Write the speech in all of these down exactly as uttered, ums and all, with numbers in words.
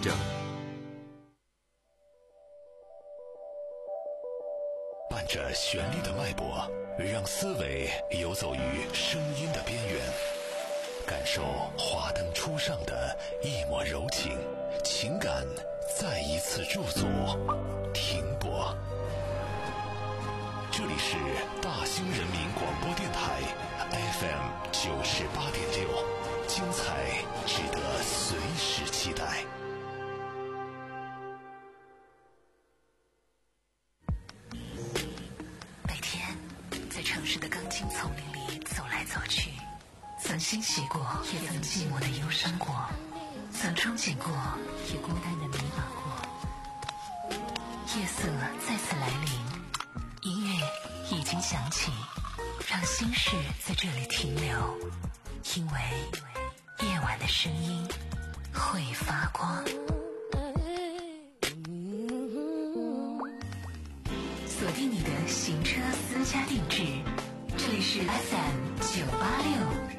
整。伴着旋律的脉搏，让思维游走于声音的边缘，感受华灯初上的一抹柔情，情感再一次驻足停泊。这里是大兴人民广播电台 F M 九十八点六，精彩值得随时期待。 每天在城市的钢筋丛林里走来走去，曾欣喜过，也曾寂寞的忧伤过，曾憧憬过，也孤单的迷茫过。夜色再次来临，音乐已经响起，让心事在这里停留，因为夜晚的声音会发光。锁定你的行车私家定制，这里是 F M 九八六。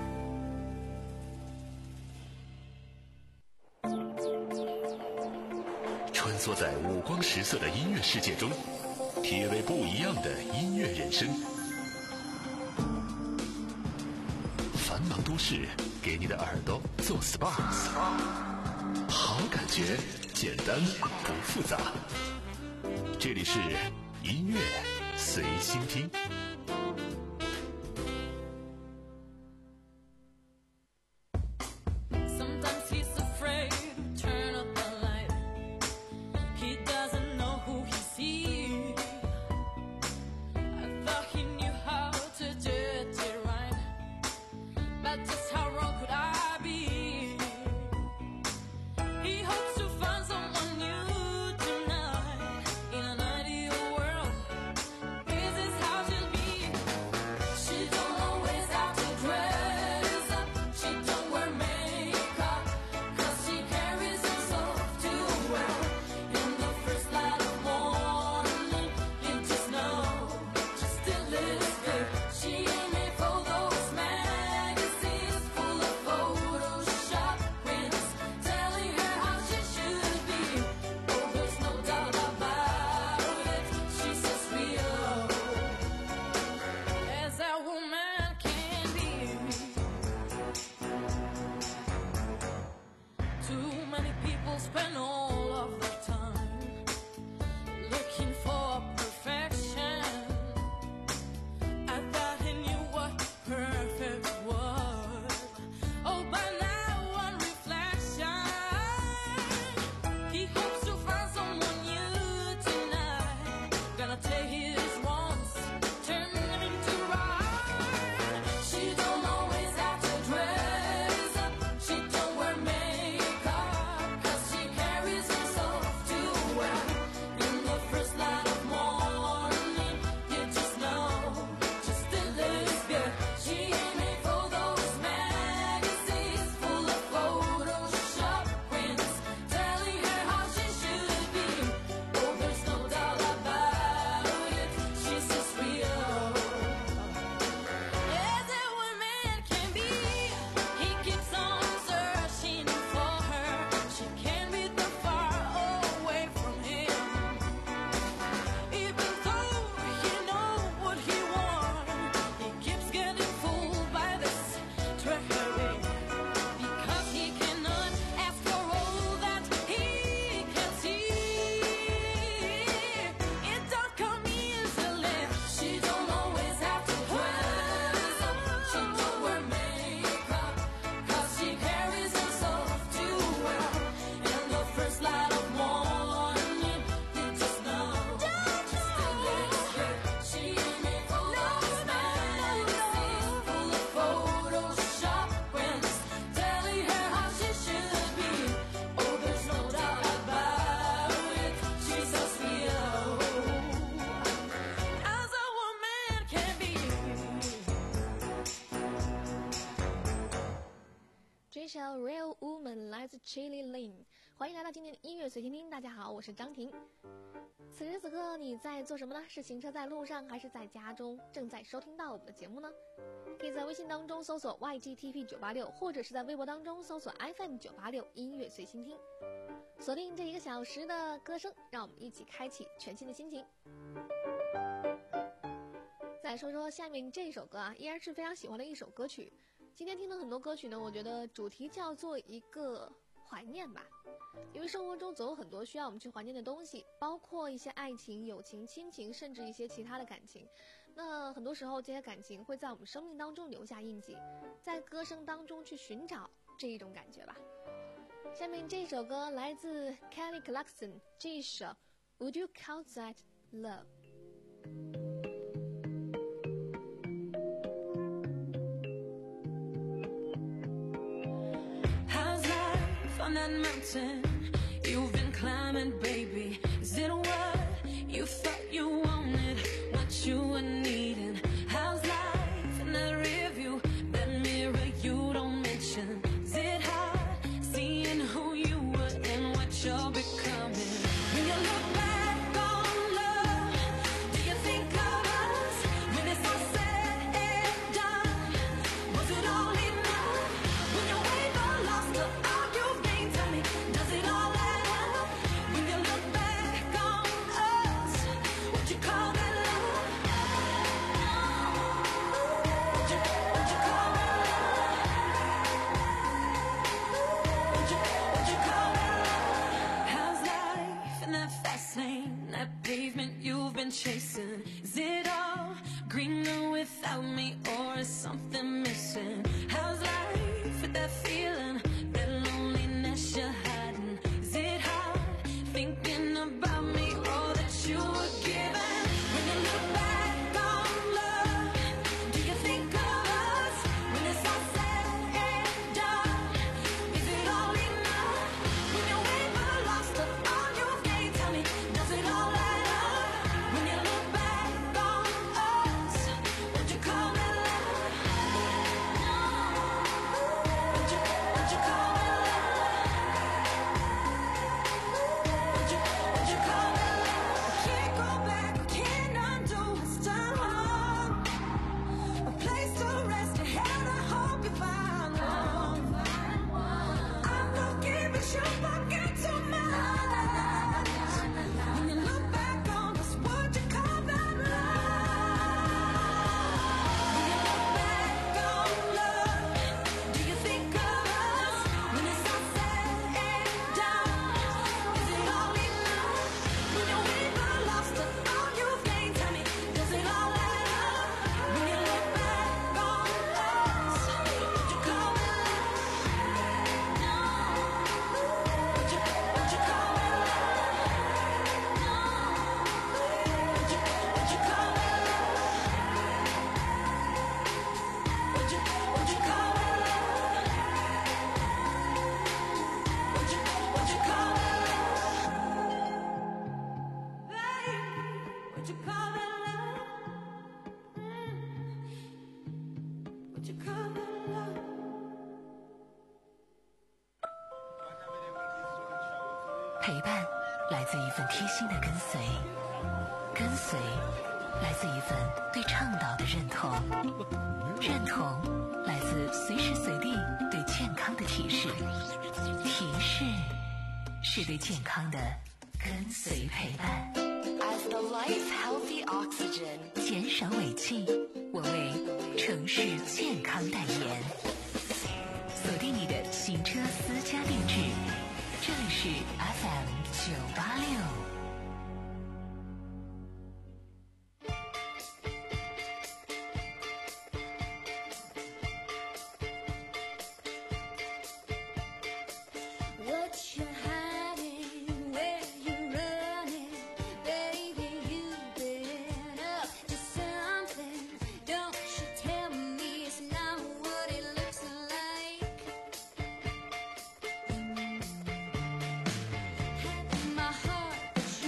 穿梭在五光十色的音乐世界中，体味不一样的音乐人生。繁忙都市给你的耳朵做 S P A， 好感觉简单不复杂。这里是音乐随心听。 这首 Real Woman 来自 Chili Lin， 欢迎来到今天的音乐随心听，大家好，我是张婷。此时此刻你在做什么呢？是行车在路上，还是在家中正在收听到我们的节目呢？可以在微信当中搜索 Y G T P 九八六， 或者是在微博当中搜索 F M 九八六 音乐随心听，锁定这一个小时的歌声，让我们一起开启全新的心情。再说说下面这一首歌啊，依然是非常喜欢的一首歌曲。今天听的很多歌曲呢，我觉得主题叫做一个怀念吧，因为生活中总有很多需要我们去怀念的东西，包括一些爱情、友情、亲情，甚至一些其他的感情。那很多时候这些感情会在我们生命当中留下印记，在歌声当中去寻找这一种感觉吧。下面这首歌来自 Kelly Clarkson， 这一首 Would You Call That Love？On that mountain you've been climbing, baby, is it what you thought you wanted, what you were needing? How's life in that rear view, that mirror you don't mention? Is it hard seeing who you were and what you're becoming? When you look back on love, do you think of us when it's all said and done? Was it all enough when you waver lost the does it all add up? When you look back on us, would you call that love? Would you, would you call that love? Would you, would you call that love? How's life in that fast lane, that pavement you've been chasing? Is it all greener without me, or is something missing? How's life with that feeling, that loneliness you're hiding? Is it hard thinking about me, all that you were given? When you look back on love, do you think of us when it's all said and done? Is it all enough when you waver lost of all you've gained? Tell me, does it all add up? When you look back on us, would you call that love? Would you, would you call that love? Would you, would you call that love? I can't go back, I can't undo what's done. A place to rest, a hell to hope you find one. I'm looking, but you forget too much. When you look back on us, would you call that love? When you look back on love, do you think of us when it's all said and done? Is it all enough when you waver lost of all you've gained? Tell me, does it all add up? When you look back on us, would you call it love? Would you, would you call it love? Would you, would you call it love? Would you, would you call it love? Would you, would you call it love? Would you call it love? Would you call it love? 陪伴来自一份贴心的跟随，跟随来自一份对倡导的认同，认同来自随时随地对健康的提示，提示是对健康的跟随陪伴。As the life healthy oxygen， 减少尾气，我为城市健康代言。锁定你的行车私家定制，这里是 F M 九八六。 My heart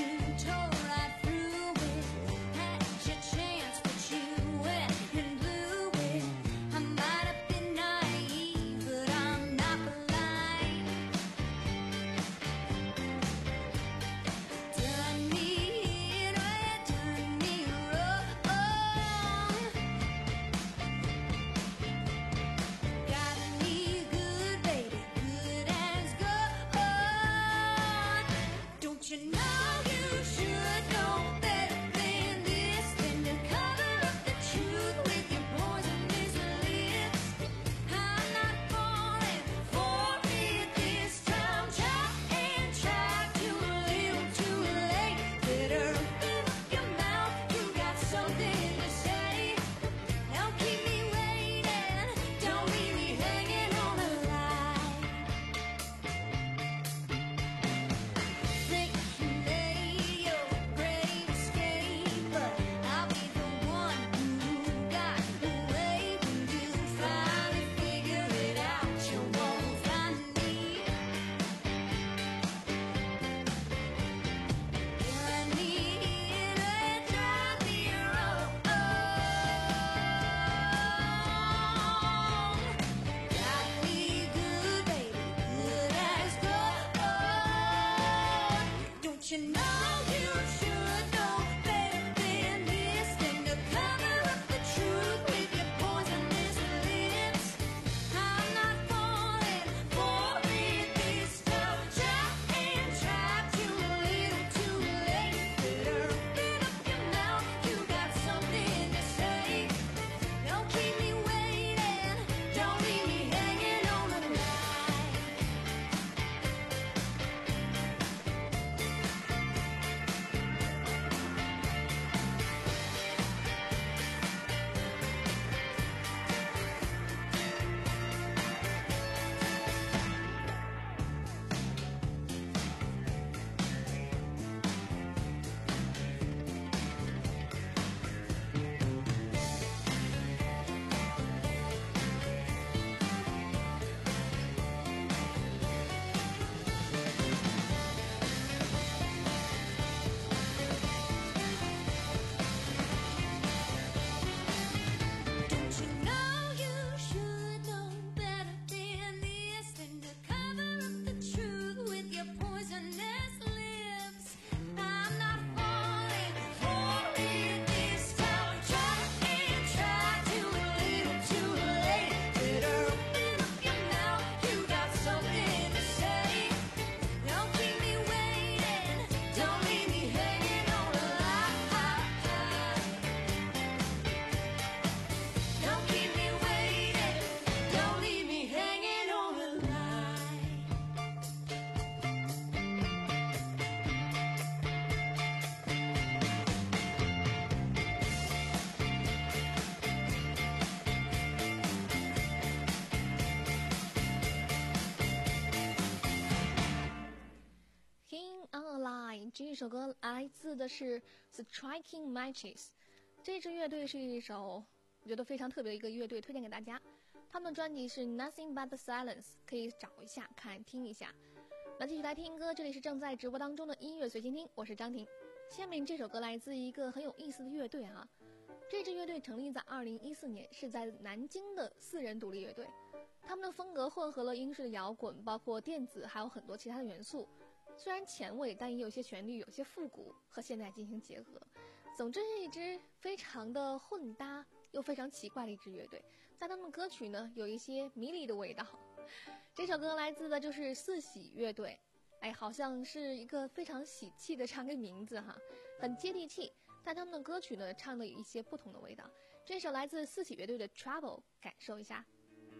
来，这一首歌来自的是 Striking Matches。这支乐队是一首我觉得非常特别的一个乐队，推荐给大家。他们的专辑是 Nothing But The Silence， 可以找一下看听一下。那继续来听歌，这里是正在直播当中的音乐随心听，我是张婷。下面这首歌来自一个很有意思的乐队啊，这支乐队成立在二零一四年，是在南京的四人独立乐队。他们的风格混合了英式的摇滚，包括电子，还有很多其他的元素。虽然前卫，但也有些旋律有些复古，和现代进行结合。总之是一支非常的混搭又非常奇怪的一支乐队，在他们的歌曲呢有一些迷离的味道。这首歌来自的就是四喜乐队，哎，好像是一个非常喜气的这样一个名字哈，很接地气，但他们的歌曲呢唱的有一些不同的味道。这首来自四喜乐队的 Trouble， 感受一下。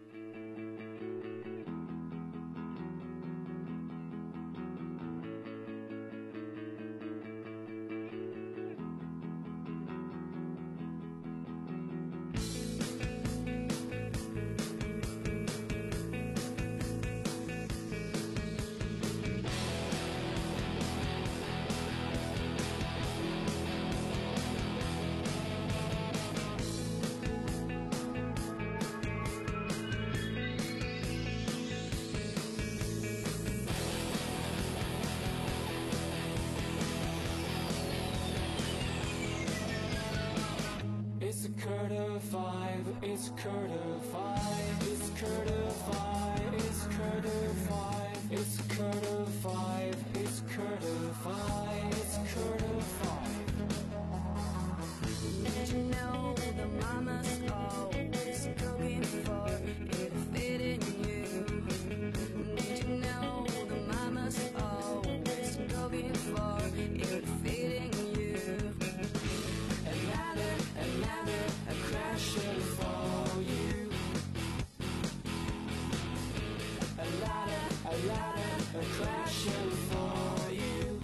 It's a quarter five, it's a quarter five, it's a quarter five, it's a quarter five, it's a quarter five, it's a quarter five, it's a quarter five. Did you know the mama's always cooking for you to fit in you? Did you know the mama's always cooking for you to fit in you? Another, another, a crasher for you. A ladder, a ladder, a crasher for you.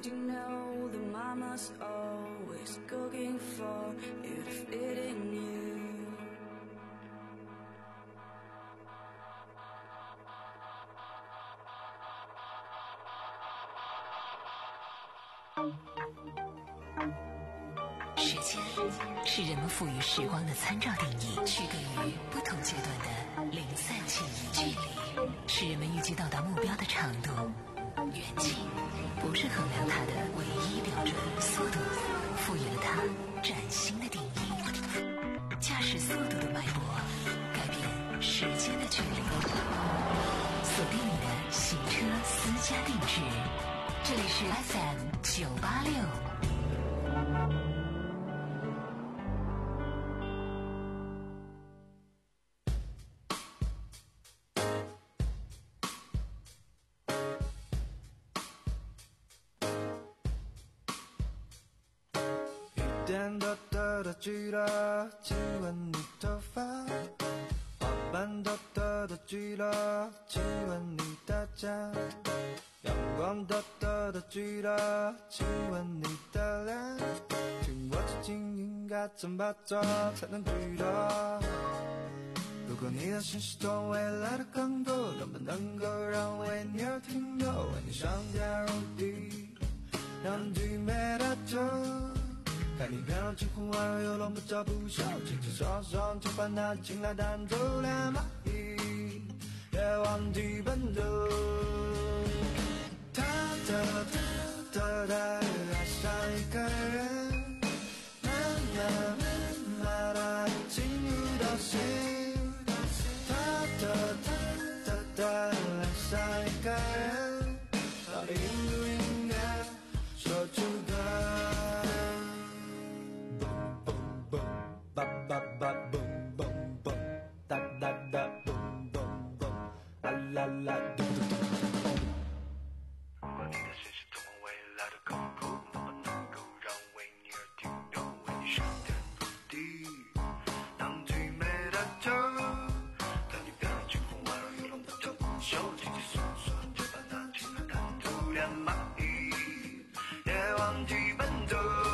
you know that mama's always cooking for you to fit in you. 时间是人们赋予时光的参照定义，区隔于不同阶段的零散记忆。距离是人们预计到达目标的长度，远近不是衡量它的唯一标准。速度赋予了它崭新的定义，驾驶速度的脉搏改变时间的距离。锁定你的行车私家定制，这里是 F M 九八六。 点多多的聚了，亲吻你头发；花瓣多多的聚了，亲吻你的家；阳光多多的聚了，亲吻你的脸。听我究竟应该怎么做才能聚多？如果你的心是从未来的更多，能不能够让维尼尔停留，为你上天入地，让最美的酒。看你漂亮金红婉柔又冷不着不休，轻轻双双就把那情来弹奏，连蚂蚁也忘记奔走。哒哒哒哒哒，爱上一个人，慢慢慢慢的进入到心。哒哒哒哒哒，爱上一个人，到底应不应该说出口？ba ba ba boom boom boom da da da boom boom boom la la la嘟嘟嘟嘟嘟。如果你的心是通往未来的高度，能不能够让维尼尔停留，为你上天入地，当最美的酒，看你漂亮金红婉柔又冷不着不休，轻轻松松就把那情来弹奏，连蚂蚁也忘记奔走。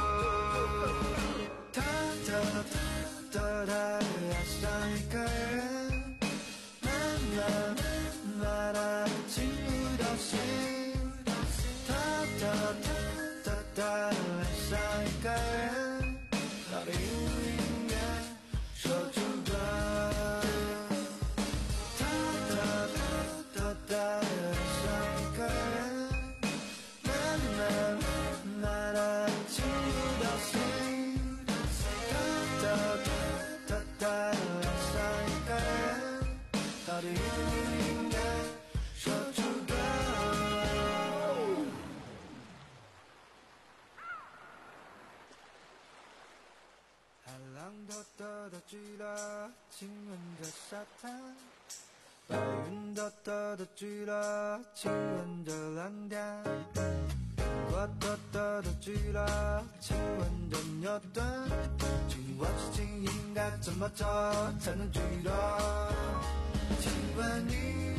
哒哒哒哒哒，爱上一个人，慢慢慢慢的进入到心。哒哒哒哒哒，爱上一个人，到底应不应该说出口？哒哒哒哒哒，爱上一个人，慢慢慢慢的进入到心。哒哒哒哒，爱上一个人，到底应不应该说出口？海浪多多的聚了，亲吻着沙滩；白云多多的聚了，亲吻着蓝天；苹果多多的聚了，亲吻着牛顿。请问事情应该怎么做才能聚多？请问你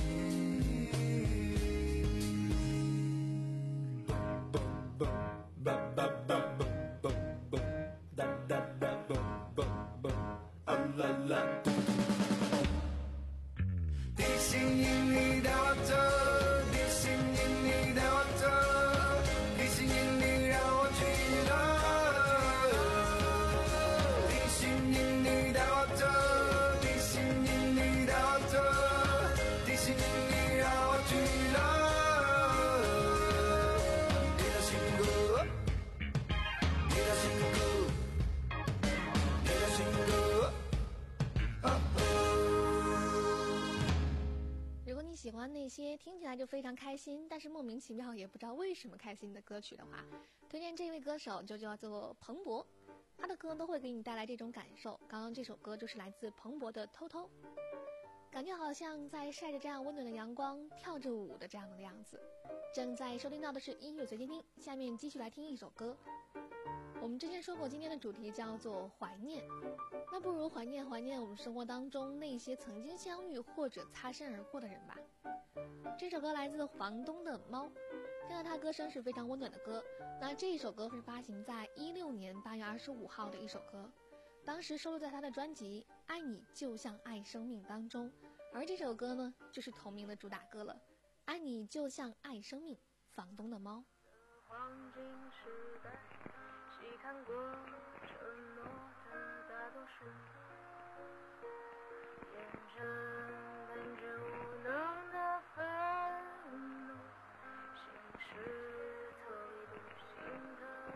蹦蹦蹦吧吧吧蹦蹦蹦哒哒哒蹦蹦蹦啊啦啦嘟嘟嘟。地心引力带我走，地心引力带我走，地心引力让我去了。地心引力带我走，地心引力带我走，地心引力让我去了。你的辛苦，你的辛苦，你的辛苦。哦哦。 如果你喜欢那些听起来就非常开心，但是莫名其妙也不知道为什么开心的歌曲的话，推荐这位歌手就叫做彭博，他的歌都会给你带来这种感受。刚刚这首歌就是来自彭博的《偷偷》，感觉好像在晒着这样温暖的阳光，跳着舞的这样的样子。正在收听到的是音乐随机听，下面继续来听一首歌。我们之前说过今天的主题叫做怀念，那不如怀念怀念我们生活当中那些曾经相遇或者擦身而过的人吧。这首歌来自房东的猫， 听到他歌声是非常温暖的歌。那这一首歌是发行在一六年八月二十五号的一首歌，当时收录在他的专辑《爱你就像爱生命》当中，而这首歌呢就是同名的主打歌了，《爱你就像爱生命》，房东的猫。 黄金时代，细看过沉默的大多数，眼神伴着无能的愤怒，心事特立独行的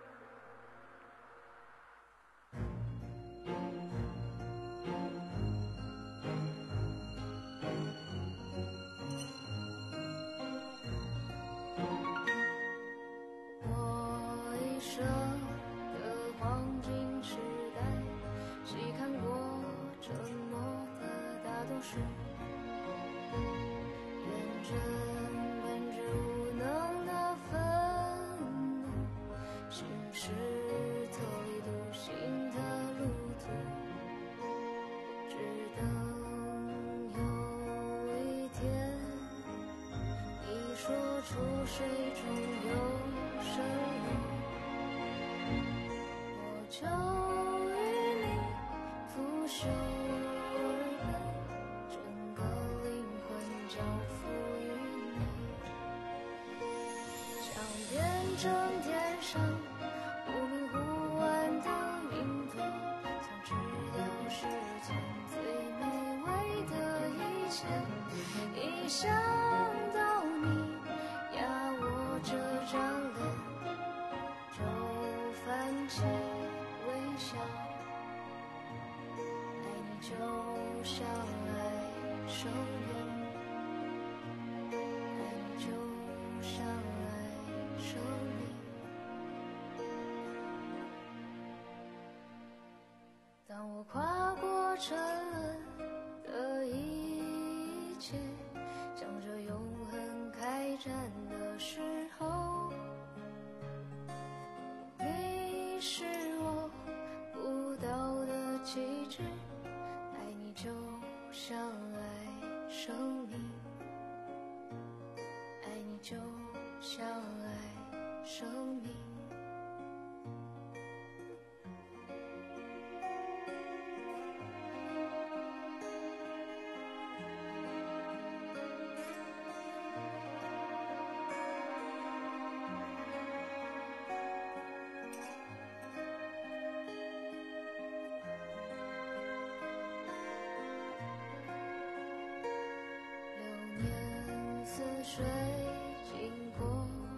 我一生的黄金时代，细看过沉默的大多数，认真伴着无能的愤怒，行驶特立独行的路途，只等有一天你说出水中有深入，我就与你拂袖而奔，整个灵魂交付于你，像变成天上忽明忽暗的云朵，想知道世间最美味的一切，一想到你呀，我这张脸就泛起微笑，爱你就像爱生命，爱你就像爱生命。当我跨过沉沦的一切，向着永恒开展的时候，你是我不到的旗帜，爱你就像爱生命，爱你就像爱生命。流年似水经过，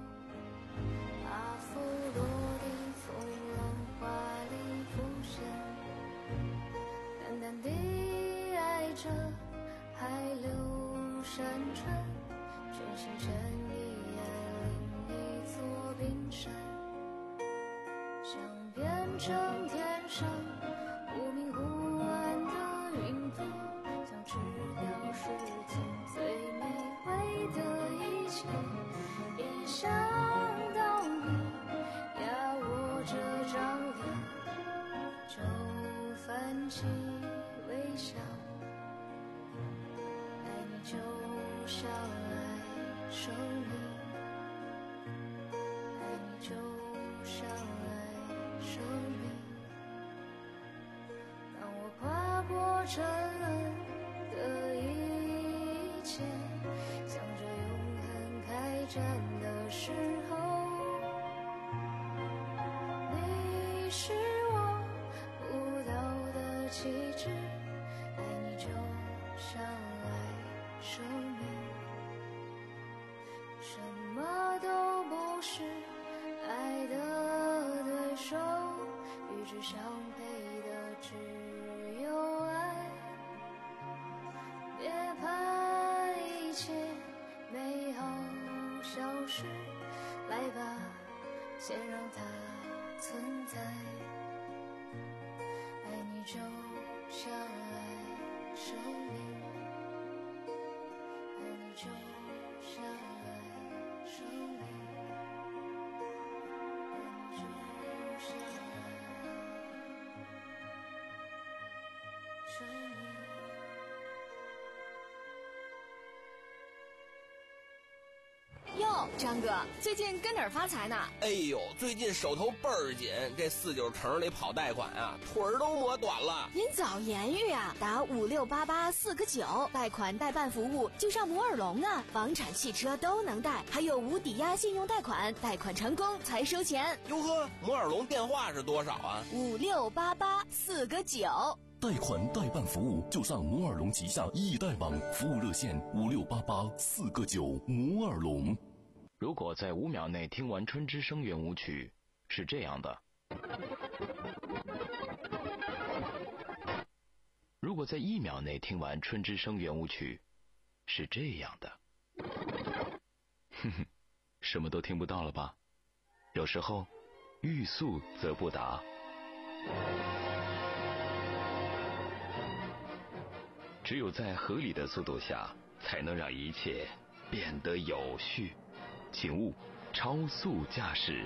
把浮落的风浪华丽浮现，淡淡地爱着海流山川，全心全意爱另一座冰山，想变成天上忽明忽暗的云朵，想吃掉世间最美味的一切，一想到你呀，我这张脸就泛起微笑，爱你就像爱生命，爱你就像爱生命。当我跨过沉沦的一切，向着永恒开展的时候，你是我不到的旗帜，爱你就像爱生命，什么都不是爱的对手，与之相配的只有爱，别怕一切美好消失，来吧，先让它存在，爱你就像爱生命，爱你就像爱生命，爱你就像爱生命。 哟， 哟，张哥，最近跟哪儿发财呢？ 哎呦，最近手头倍儿紧，这四九城里跑贷款啊，腿儿都磨短了。 您早言语啊，打五六八八四个九，贷款代办服务就上摩尔龙啊，房产、汽车都能贷，还有无抵押信用贷款，贷款成功才收钱。 哟呵，摩尔龙电话是多少啊？ 五六八八四个九。 贷款代办服务就上摩尔龙旗下易贷网，服务热线五六八八四个九。摩尔龙。 如果在五秒内听完春之声圆舞曲，是这样的；如果在一秒内听完春之声圆舞曲，是这样的。哼哼，什么都听不到了吧？有时候，欲速则不达。只有在合理的速度下，才能让一切变得有序。请勿超速驾驶。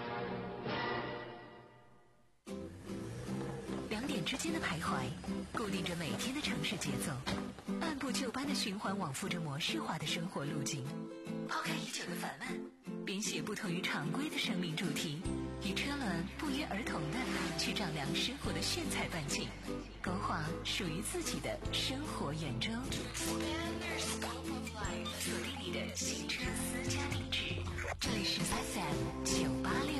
两点之间的徘徊，固定着每天的城市节奏，按部就班的循环往复着模式化的生活路径。抛开已久的烦闷，编写不同于常规的生命主题，与车轮不约而同的去丈量生活的炫彩半径，勾画属于自己的生活圆周。锁定你的新车私家定制，这里是 F M 九八六。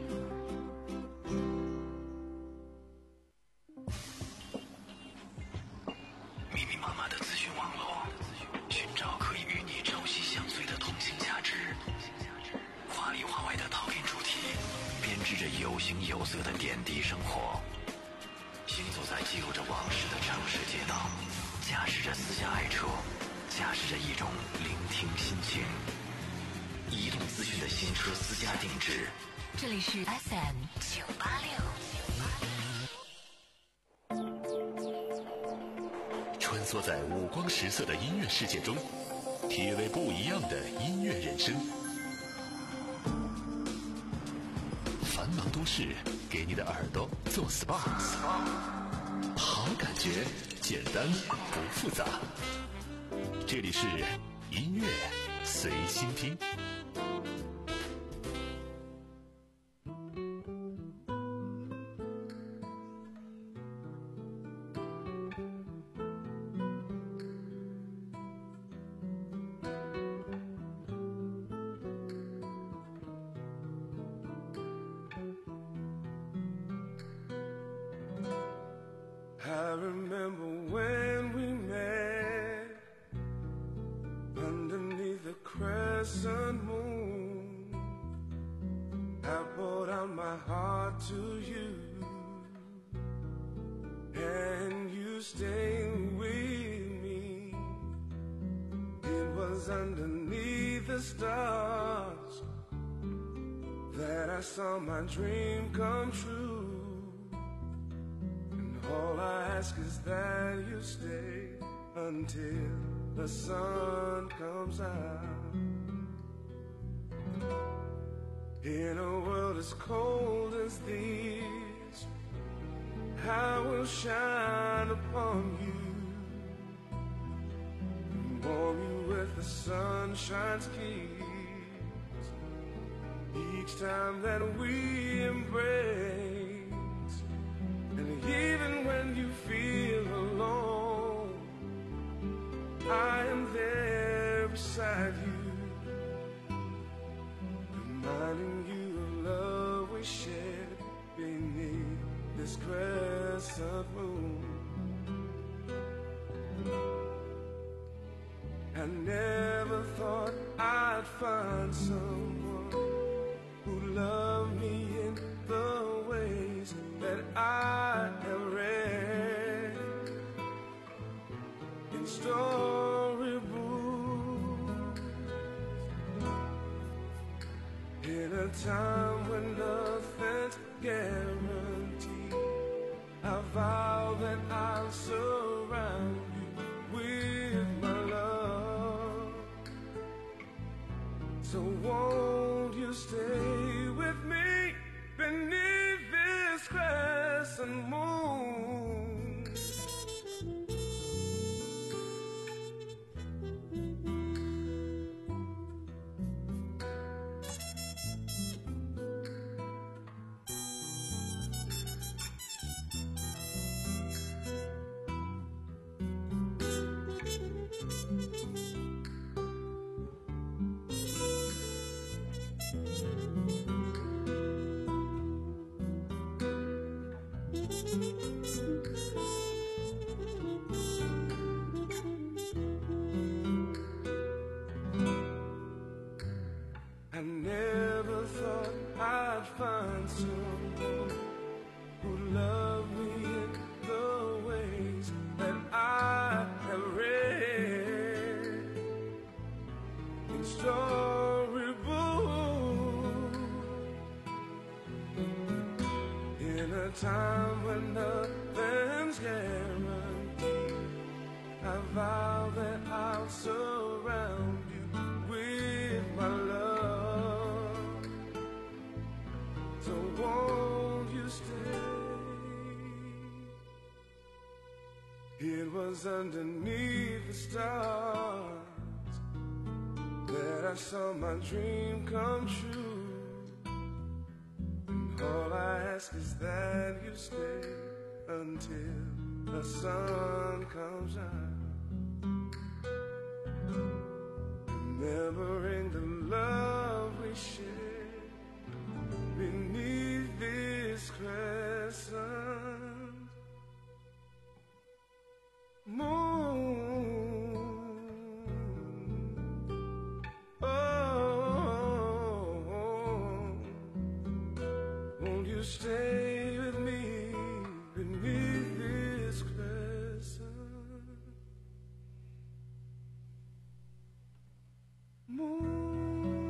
密密麻麻的资讯网络，寻找可以与你朝夕相随的通信价值。话里话外的陶冶主题，编织着有形有色的点滴生活。行走在记录着往事的城市街道，驾驶着私家爱车，驾驶着一种聆听心情。移动资讯的新车私家定制， 这里是 F M 九八六。 穿梭在五光十色的音乐世界中，体味不一样的音乐人生。繁忙都市给你的耳朵做 S P A， 好感觉，简单不复杂。这里是音乐随心听。 I remember when we met underneath the crescent moon. I poured out my heart to you, and you stayed with me. It was underneath the stars that I saw my dream come true. All I ask is that you stay until the sun comes out. In a world as cold as this, I will shine upon you and warm you with the sunshine's kiss. Each time that we embrace, and even when you feel alone, I am there beside you, reminding you of love we shared beneath this crescent moon. I never thought I'd find someone who loved me in a time when nothing's guaranteed, I vow that I'll surround you with my love. So won't you stay? It was underneath the stars that I saw my dream come true. All I ask is that you stay until the sun comes out, remembering the love we shared beneath this crescent moon. Stay with me beneath this crescent moon.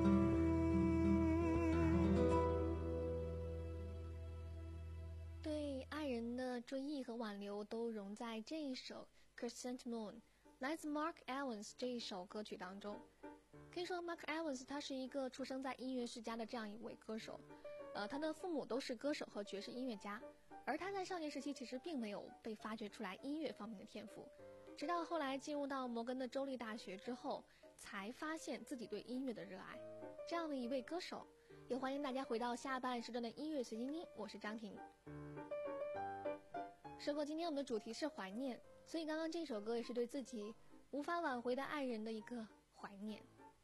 对爱人的追忆和挽留都融在这一首 Crescent Moon 来自 Mark Evans 这一首歌曲当中。可以说 Mark Evans 他是一个出生在音乐世家的这样一位歌手，呃，他的父母都是歌手和爵士音乐家，而他在少年时期其实并没有被发掘出来音乐方面的天赋，直到后来进入到摩根的州立大学之后，才发现自己对音乐的热爱。这样的一位歌手，也欢迎大家回到下半时段的音乐随心听，我是张婷。说过今天我们的主题是怀念，所以刚刚这首歌也是对自己无法挽回的爱人的一个怀念。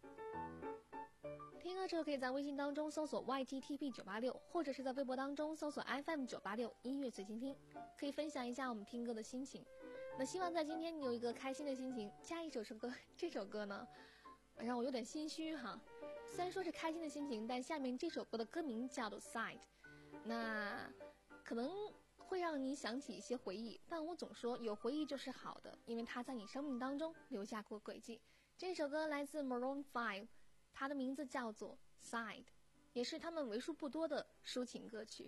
听歌之后可以在微信当中搜索 Y T T P 九八六， 或者是在微博当中搜索 F M 九八六 音乐随心听，可以分享一下我们听歌的心情。那希望在今天你有一个开心的心情。下一首歌，这首歌呢让我有点心虚哈。虽然说是开心的心情，但下面这首歌的歌名叫做 Side， 那可能会让你想起一些回忆，但我总说有回忆就是好的，因为它在你生命当中留下过轨迹。这首歌来自 Maroon 五，它的名字叫做 Side， 也是他们为数不多的抒情歌曲。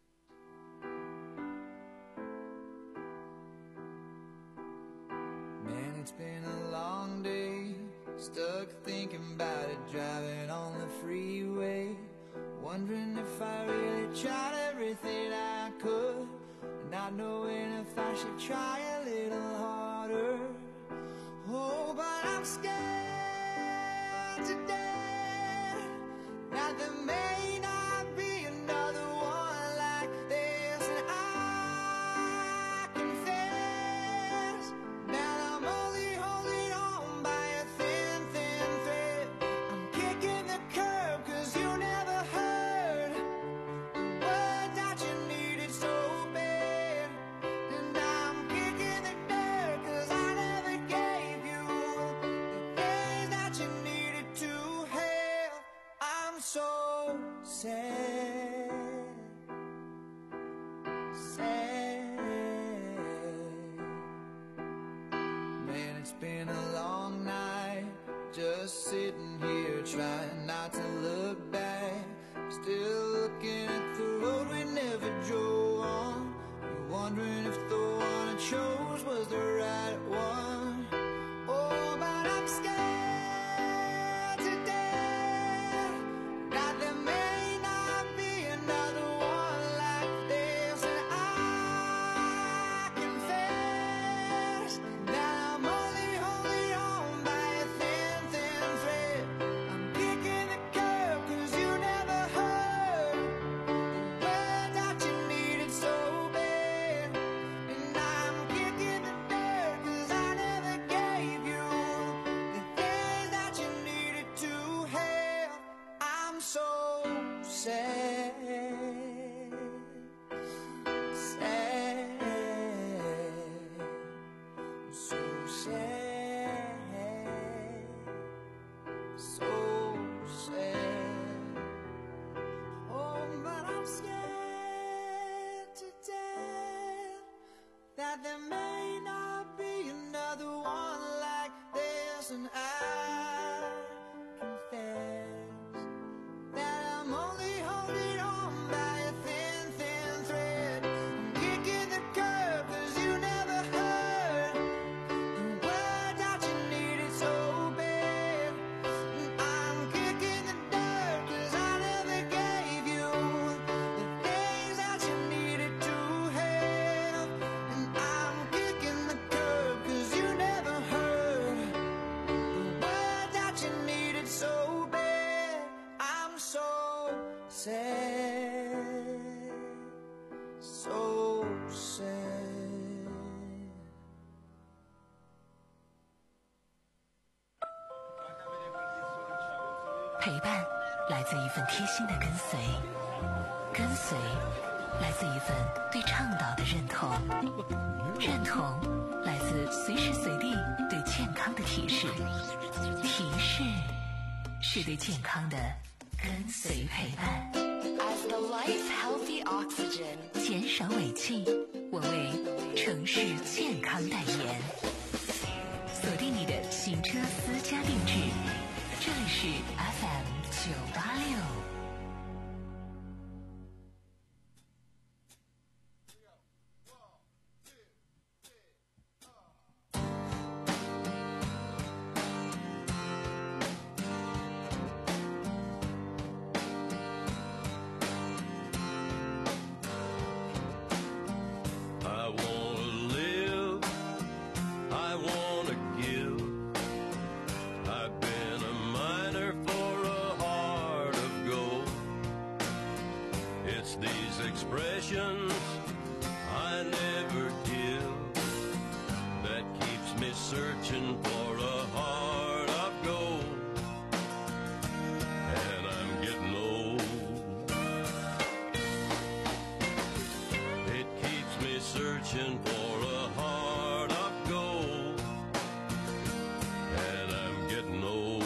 Man, it's been a long day, stuck thinking about it, driving on the freeway, wondering if I really tried everything I could, not knowing if I should try a little harder. Oh, but I'm scared today that there may not be another one like this, and I confess that I'm only holding on by a thin, thin thread. I'm kicking the curb 'cause you never heard the word that you needed so bad, and I'm kicking the dirt 'cause I never gave you the things that you needed to have. I'm so sad, sad. Man, it's been a long night, just sitting here trying not to look back, still looking at the road we never drove on, wondering if the one I chose was the right one. Oh, but I'm scared today that there may not be another one like this, and I confess that I'm only holding on by a thin, thin thread. I'm kicking the curb 'cause you never heard said. 陪伴来自一份贴心的跟随，跟随来自一份对倡导的认同，认同来自随时随地对健康的提示，提示是对健康的跟随陪伴。 As the life healthy oxygen， 减少尾气，我为城市健康代言。锁定你的行车私家定制，这里是 F M 九八六。 Expressions I never give that keeps me searching for a heart of gold, and I'm getting old. It keeps me searching for a heart of gold, and I'm getting old.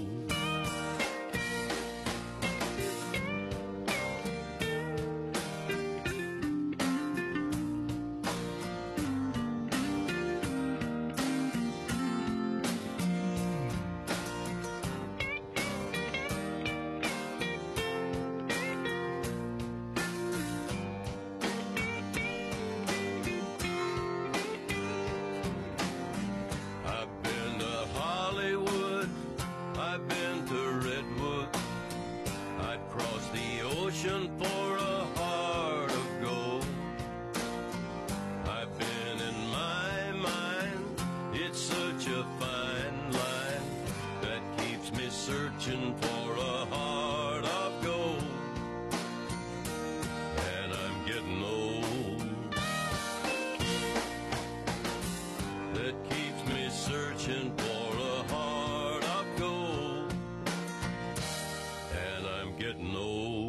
For a heart of gold, I've been in my mind. It's such a fine line that keeps me searching for a heart of gold, and I'm getting old. That keeps me searching for a heart of gold, and I'm getting old.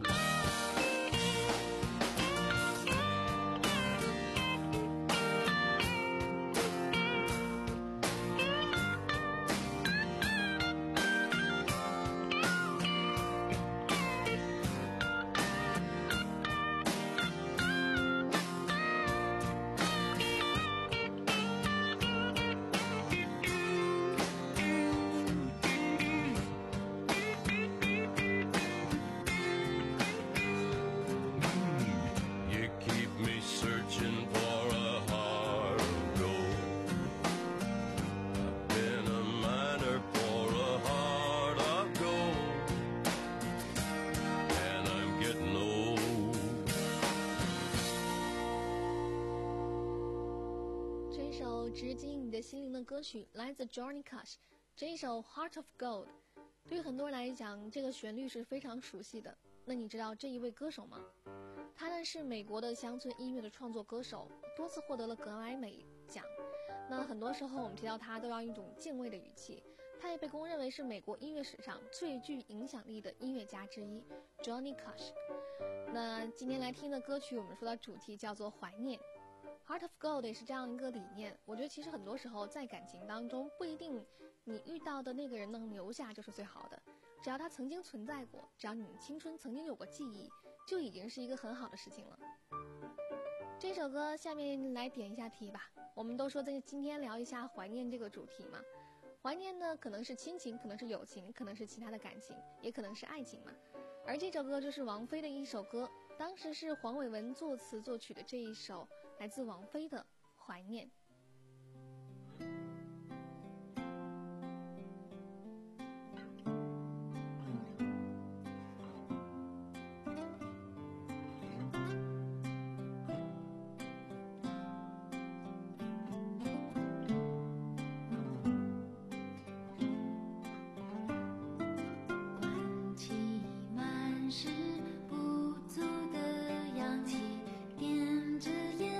直击你的心灵的歌曲来自 Johnny Cash， 这一首 Heart of Gold 对于很多人来讲，这个旋律是非常熟悉的。那你知道这一位歌手吗？他呢是美国的乡村音乐的创作歌手，多次获得了格莱美奖。那很多时候我们提到他都要用一种敬畏的语气。他也被公认为是美国音乐史上最具影响力的音乐家之一 Johnny Cash。 那今天来听的歌曲，我们说到主题叫做怀念。Heart of Gold 也是这样一个理念。我觉得其实很多时候在感情当中，不一定你遇到的那个人能留下就是最好的，只要他曾经存在过，只要你青春曾经有过记忆，就已经是一个很好的事情了。这首歌下面来点一下题吧。我们都说在今天聊一下怀念这个主题嘛，怀念呢可能是亲情，可能是友情，可能是其他的感情，也可能是爱情嘛。而这首歌就是王菲的一首歌，当时是黄伟文作词作曲的这一首来自王菲的怀念。 满是不足的氧气，点着烟。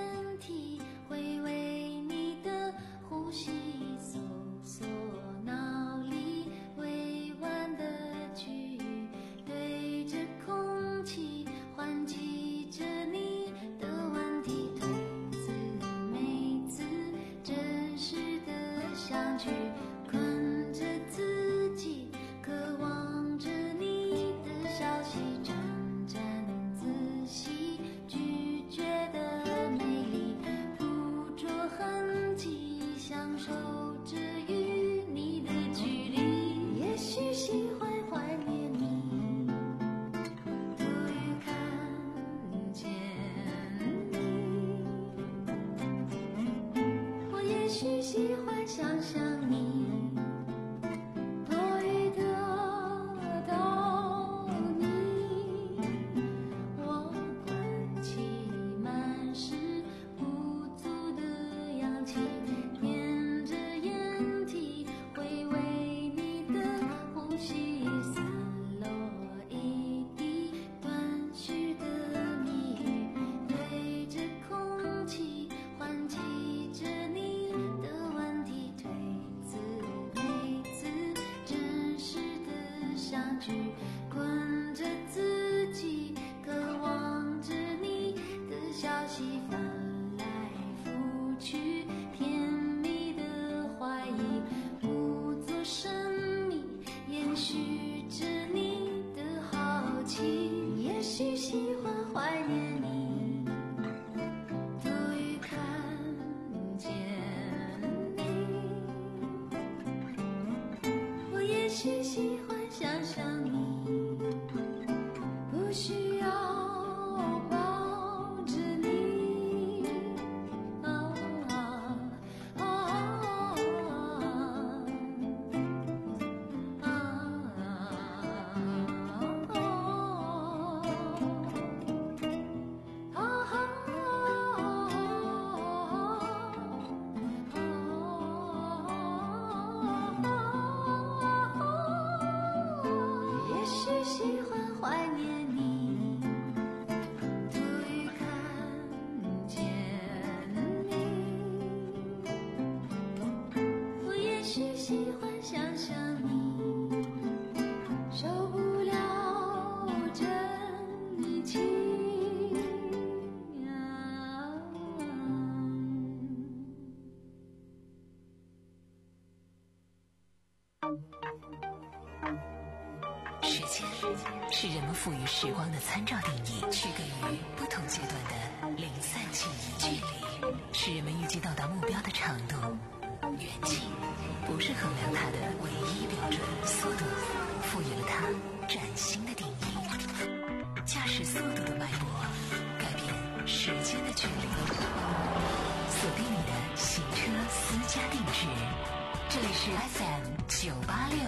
许喜欢想象你，多余得到你，我关起满是不足的氧气，踮着眼体回味你的呼吸，散落一地断续的谜语，对着空气唤起着你的问题，推自每次真实的相聚，困着自己，渴望着你的消息，翻来覆去，甜蜜的怀疑，故作神秘，延续着你的好奇，也许喜欢怀念你，多余看见你，我也许喜欢想象你，不需要抱着你，啊啊啊也许喜欢怀念你，多余看见你，我也许喜欢想象你，受不了真情啊。 时间是人们赋予时光的参照定义，区隔于不同阶段的零散记忆。距离是人们预计到达目标的长度，远近不是衡量它的唯一标准。速度赋予了它崭新的定义，驾驶速度的脉搏改变时间的距离。锁定你的行车私家定制，这里是 F M 九八六。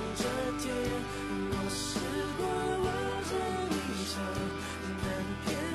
我试过握着你手，但偏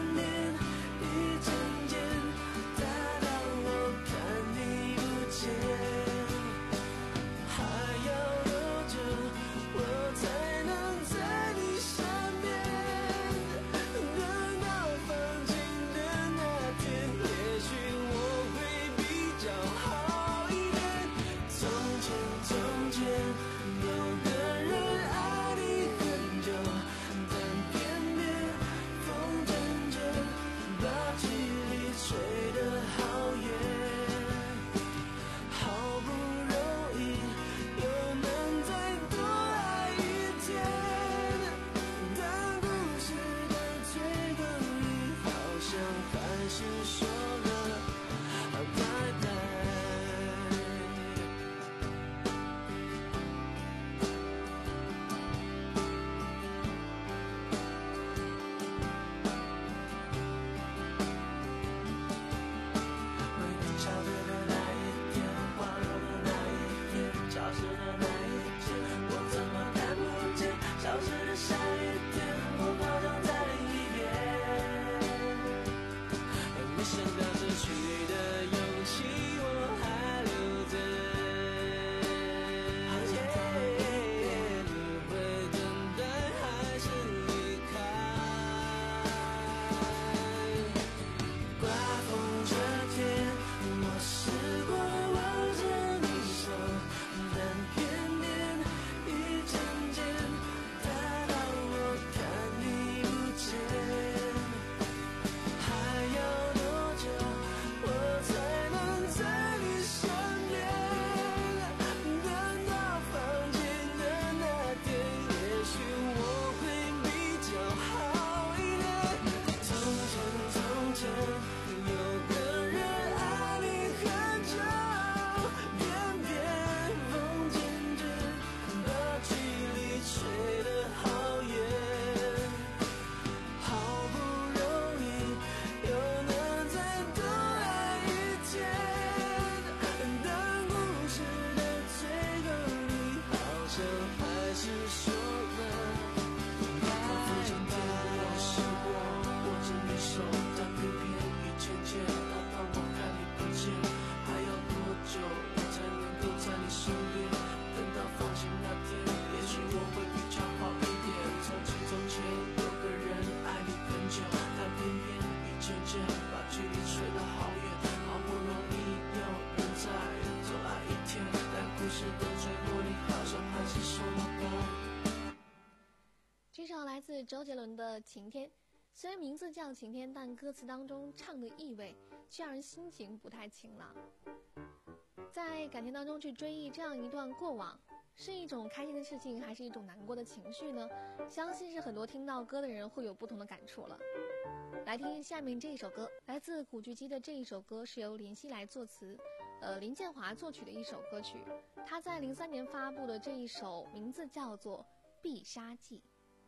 来自周杰伦的《晴天》。虽然名字叫晴天，但歌词当中唱的意味却让人心情不太晴朗。在感情当中去追忆这样一段过往，是一种开心的事情，还是一种难过的情绪呢？相信是很多听到歌的人会有不同的感触了。来听下面这一首歌，来自古巨基的这一首歌是由林夕来作词，呃，林建华作曲的一首歌曲。他在零三年发布的这一首名字叫做《必杀技》。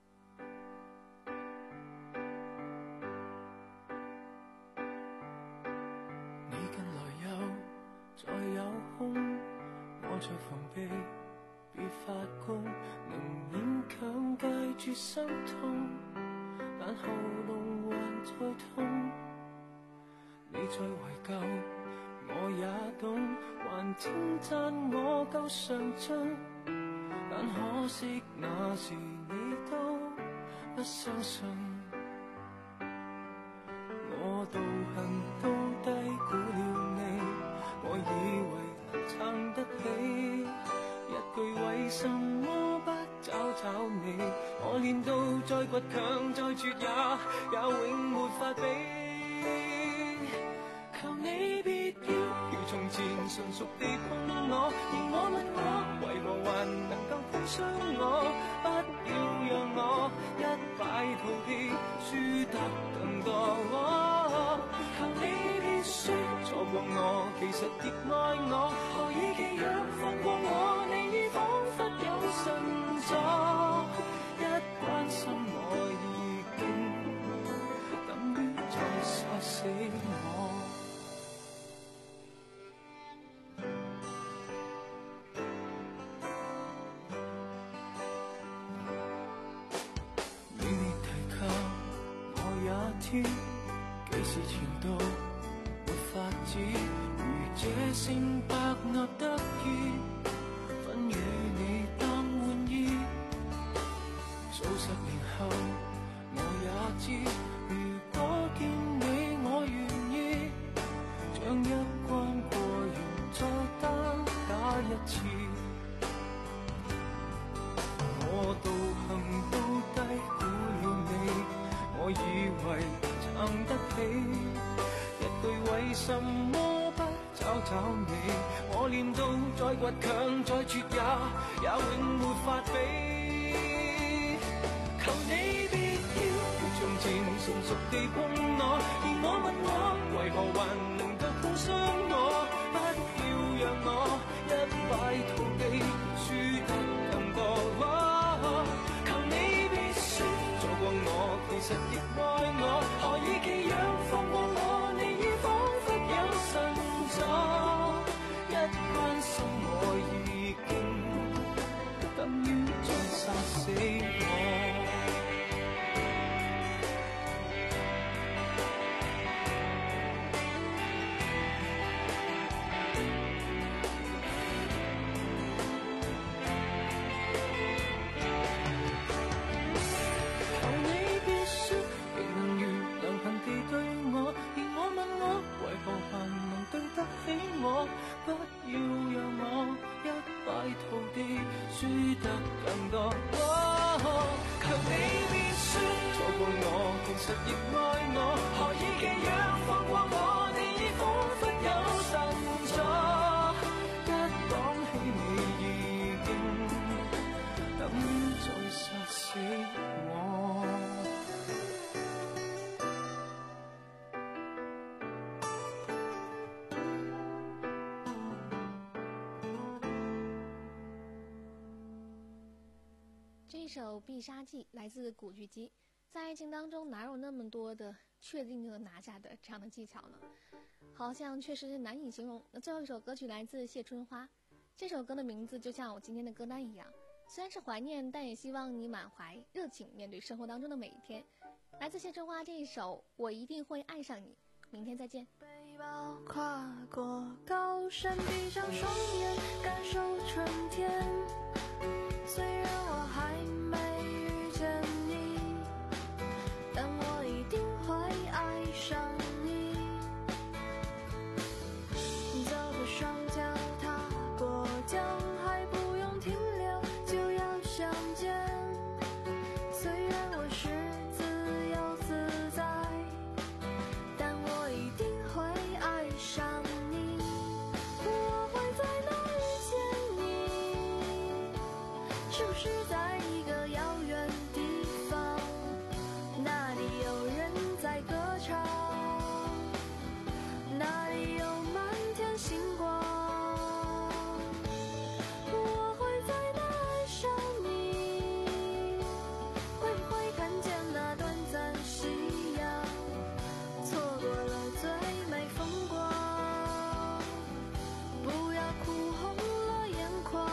你近來又再有空，我在防備別發功，能勉強戒絕心痛，但喉嚨還在痛。你再懷舊我也懂，還稱讚我夠上進，但可惜那時你都不相信。我道行都低估了你，我以為能撐得起，一句為什麼不找找你，我練到再倔強再絕也也永沒法比。求你別要如從前純熟地碰我，而我問我為何還能夠碰傷我，不要讓我一敗塗地輸得更多。求你別說錯過我，其實亦愛我，何以寄養放過我，你已彷彿有神助，一關心我已經等於在殺死我。你未提及我也知，幾時前度沒法子，如這聲白鴿得意，分與你當玩意。數十年後我也知，如果見你我願意，將一關過完再單打一次。我道行都低估了你，我以為撐得起，一句為什麼不找找你，我練到再倔強再絕也也永沒法比。求你別要如從前成熟地碰我，而我問我為何還能夠碰傷我，不要讓我一敗塗地輸得更多。求你別說錯過我，其實亦愛我，何以寄養放過我，你已彷彿有神助，一關心我已經等於在殺死我。我不要讓我一敗塗地輸得更多。求你別說錯過我，其實亦愛我，何以寄養放過我，你已彷彿有神助，一講起你已經等於在殺死我。 这首《必杀技》来自古巨基，在爱情当中哪有那么多的确定的拿下的这样的技巧呢？好像确实是难以形容。那最后一首歌曲来自谢春花，这首歌的名字就像我今天的歌单一样，虽然是怀念，但也希望你满怀热情面对生活当中的每一天。来自谢春花这一首《我一定会爱上你》，明天再见。 背包跨过高山，闭上双眼，感受春天。虽然我还没遇见你，但我一定会爱上你。走过双脚，踏过江，还不用停留就要相见。虽然我是不是在一个遥远地方，那里有人在歌唱，那里有满天星光，我会在那爱上你，会不会看见那短暂夕阳，错过了最美风光，不要哭红了眼眶。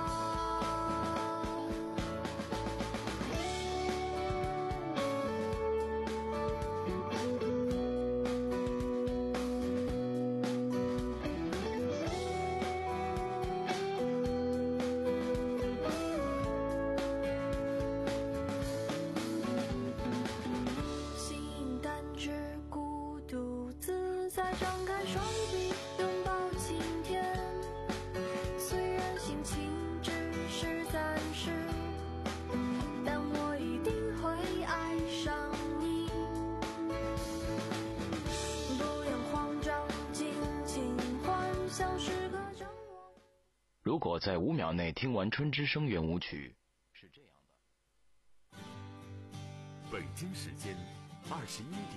心淡至孤独自在，张开双臂拥抱晴天，虽然心情只是暂时，但我一定会爱上你，不用慌张，尽情幻想是个掌握。 如果在五秒内听完《春之声》圆舞曲，是这样的。 北京时间二十一点。